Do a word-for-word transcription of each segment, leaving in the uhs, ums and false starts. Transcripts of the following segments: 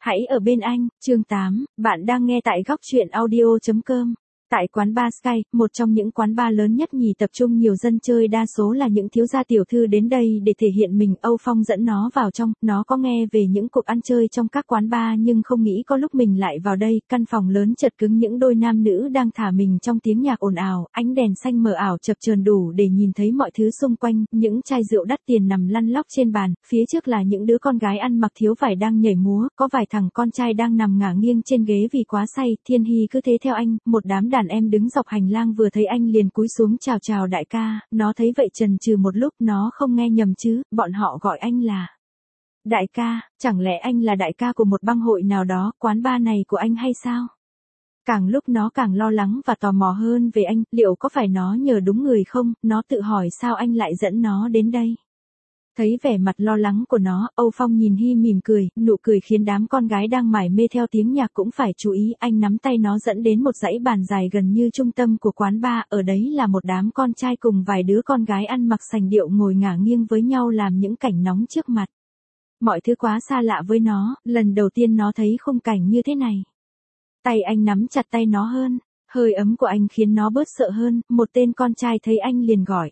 Hãy ở bên anh, chương tám, bạn đang nghe tại góc truyện audio chấm com. Tại quán bar Sky, một trong những quán bar lớn nhất nhì tập trung nhiều dân chơi đa số là những thiếu gia tiểu thư đến đây để thể hiện mình. Âu Phong dẫn nó vào trong, nó có nghe về những cuộc ăn chơi trong các quán bar nhưng không nghĩ có lúc mình lại vào đây. Căn phòng lớn chật cứng, những đôi nam nữ đang thả mình trong tiếng nhạc ồn ào, ánh đèn xanh mờ ảo chập chờn đủ để nhìn thấy mọi thứ xung quanh. Những chai rượu đắt tiền nằm lăn lóc trên bàn, phía trước là những đứa con gái ăn mặc thiếu vải đang nhảy múa, có vài thằng con trai đang nằm ngả nghiêng trên ghế vì quá say. Thiên Hy cứ thế theo anh, một đám đàn em đứng dọc hành lang vừa thấy anh liền cúi xuống chào chào đại ca. Nó thấy vậy chần chừ một lúc, nó không nghe nhầm chứ, bọn họ gọi anh là đại ca, chẳng lẽ anh là đại ca của một bang hội nào đó, quán bar này của anh hay sao? Càng lúc nó càng lo lắng và tò mò hơn về anh, liệu có phải nó nhờ đúng người không? Nó tự hỏi sao anh lại dẫn nó đến đây. Thấy vẻ mặt lo lắng của nó, Âu Phong nhìn Hy mỉm cười, nụ cười khiến đám con gái đang mải mê theo tiếng nhạc cũng phải chú ý. Anh nắm tay nó dẫn đến một dãy bàn dài gần như trung tâm của quán bar, ở đấy là một đám con trai cùng vài đứa con gái ăn mặc sành điệu ngồi ngả nghiêng với nhau làm những cảnh nóng trước mặt. Mọi thứ quá xa lạ với nó, lần đầu tiên nó thấy khung cảnh như thế này. Tay anh nắm chặt tay nó hơn, hơi ấm của anh khiến nó bớt sợ hơn. Một tên con trai thấy anh liền gọi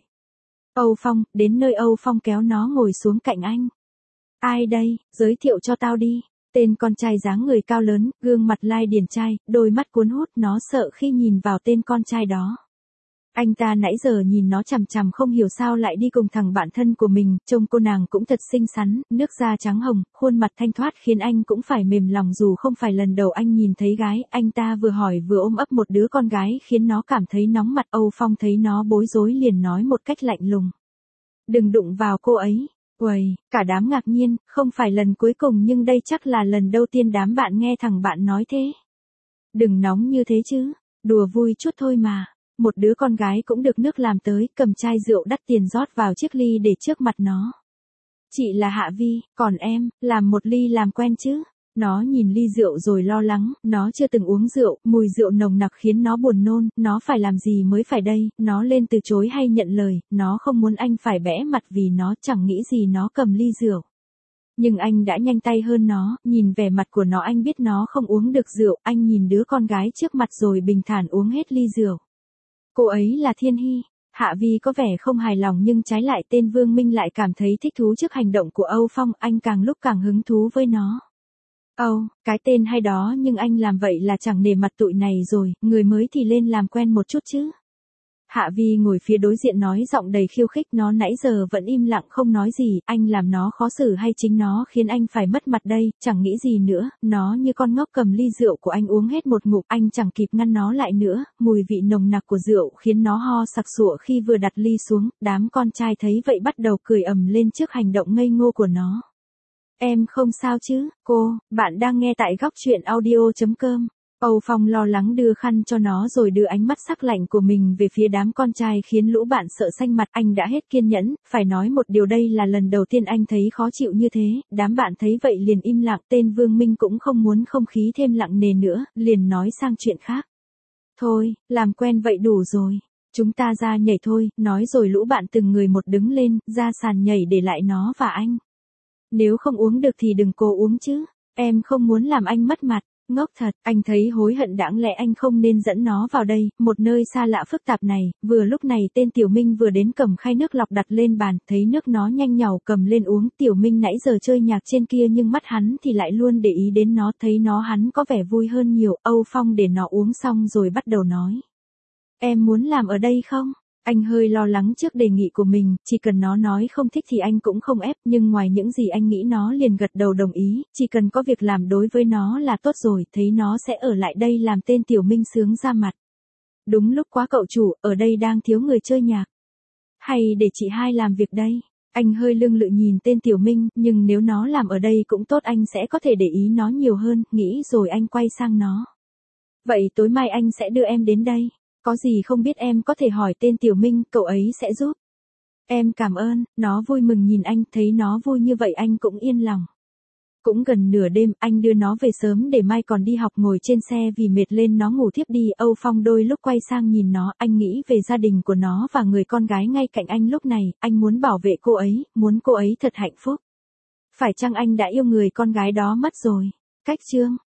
Âu Phong, đến nơi Âu Phong kéo nó ngồi xuống cạnh anh. Ai đây, giới thiệu cho tao đi. Tên con trai dáng người cao lớn, gương mặt lai điển trai, đôi mắt cuốn hút. Nó sợ khi nhìn vào tên con trai đó. Anh ta nãy giờ nhìn nó chằm chằm không hiểu sao lại đi cùng thằng bạn thân của mình. Trông cô nàng cũng thật xinh xắn, nước da trắng hồng, khuôn mặt thanh thoát khiến anh cũng phải mềm lòng dù không phải lần đầu anh nhìn thấy gái. Anh ta vừa hỏi vừa ôm ấp một đứa con gái khiến nó cảm thấy nóng mặt. Âu Phong thấy nó bối rối liền nói một cách lạnh lùng. Đừng đụng vào cô ấy. Uầy, cả đám ngạc nhiên, không phải lần cuối cùng nhưng đây chắc là lần đầu tiên đám bạn nghe thằng bạn nói thế. Đừng nóng như thế chứ, đùa vui chút thôi mà. Một đứa con gái cũng được nước làm tới, cầm chai rượu đắt tiền rót vào chiếc ly để trước mặt nó. Chị là Hạ Vi, còn em, làm một ly làm quen chứ. Nó nhìn ly rượu rồi lo lắng, nó chưa từng uống rượu, mùi rượu nồng nặc khiến nó buồn nôn. Nó phải làm gì mới phải đây, nó lên từ chối hay nhận lời, nó không muốn anh phải bẽ mặt vì nó chẳng nghĩ gì nó cầm ly rượu. Nhưng anh đã nhanh tay hơn nó, nhìn vẻ mặt của nó anh biết nó không uống được rượu. Anh nhìn đứa con gái trước mặt rồi bình thản uống hết ly rượu. Cô ấy là Thiên Hy. Hạ Vi có vẻ không hài lòng nhưng trái lại tên Vương Minh lại cảm thấy thích thú trước hành động của Âu Phong. Anh càng lúc càng hứng thú với nó. Âu, cái tên hay đó nhưng anh làm vậy là chẳng nể mặt tụi này rồi, người mới thì lên làm quen một chút chứ. Hạ Vi ngồi phía đối diện nói giọng đầy khiêu khích. Nó nãy giờ vẫn im lặng không nói gì, anh làm nó khó xử hay chính nó khiến anh phải mất mặt đây, chẳng nghĩ gì nữa. Nó như con ngốc cầm ly rượu của anh uống hết một ngụm, anh chẳng kịp ngăn nó lại nữa. Mùi vị nồng nặc của rượu khiến nó ho sặc sụa khi vừa đặt ly xuống. Đám con trai thấy vậy bắt đầu cười ầm lên trước hành động ngây ngô của nó. Em không sao chứ, cô, bạn đang nghe tại góc truyện audio chấm com. Âu Phong lo lắng đưa khăn cho nó rồi đưa ánh mắt sắc lạnh của mình về phía đám con trai khiến lũ bạn sợ xanh mặt. Anh đã hết kiên nhẫn, phải nói một điều đây là lần đầu tiên anh thấy khó chịu như thế. Đám bạn thấy vậy liền im lặng, tên Vương Minh cũng không muốn không khí thêm nặng nề nữa, liền nói sang chuyện khác. Thôi, làm quen vậy đủ rồi. Chúng ta ra nhảy thôi, nói rồi lũ bạn từng người một đứng lên, ra sàn nhảy để lại nó và anh. Nếu không uống được thì đừng cố uống chứ, em không muốn làm anh mất mặt. Ngốc thật, anh thấy hối hận đáng lẽ anh không nên dẫn nó vào đây, một nơi xa lạ phức tạp này. Vừa lúc này tên Tiểu Minh vừa đến cầm khay nước lọc đặt lên bàn, thấy nước nó nhanh nhảu cầm lên uống. Tiểu Minh nãy giờ chơi nhạc trên kia nhưng mắt hắn thì lại luôn để ý đến nó, thấy nó hắn có vẻ vui hơn nhiều. Âu Phong để nó uống xong rồi bắt đầu nói. Em muốn làm ở đây không? Anh hơi lo lắng trước đề nghị của mình, chỉ cần nó nói không thích thì anh cũng không ép, nhưng ngoài những gì anh nghĩ nó liền gật đầu đồng ý, chỉ cần có việc làm đối với nó là tốt rồi, thấy nó sẽ ở lại đây làm. Tên Tiểu Minh sướng ra mặt. Đúng lúc quá cậu chủ, ở đây đang thiếu người chơi nhạc. Hay để chị hai làm việc đây? Anh hơi lưng lự nhìn tên Tiểu Minh, nhưng nếu nó làm ở đây cũng tốt, anh sẽ có thể để ý nó nhiều hơn, nghĩ rồi anh quay sang nó. Vậy tối mai anh sẽ đưa em đến đây. Có gì không biết em có thể hỏi tên Tiểu Minh, cậu ấy sẽ giúp. Em cảm ơn, nó vui mừng nhìn anh, thấy nó vui như vậy anh cũng yên lòng. Cũng gần nửa đêm, anh đưa nó về sớm để mai còn đi học. Ngồi trên xe vì mệt lên nó ngủ thiếp đi. Âu Phong đôi lúc quay sang nhìn nó, anh nghĩ về gia đình của nó và người con gái ngay cạnh anh lúc này, anh muốn bảo vệ cô ấy, muốn cô ấy thật hạnh phúc. Phải chăng anh đã yêu người con gái đó mất rồi? Cách chương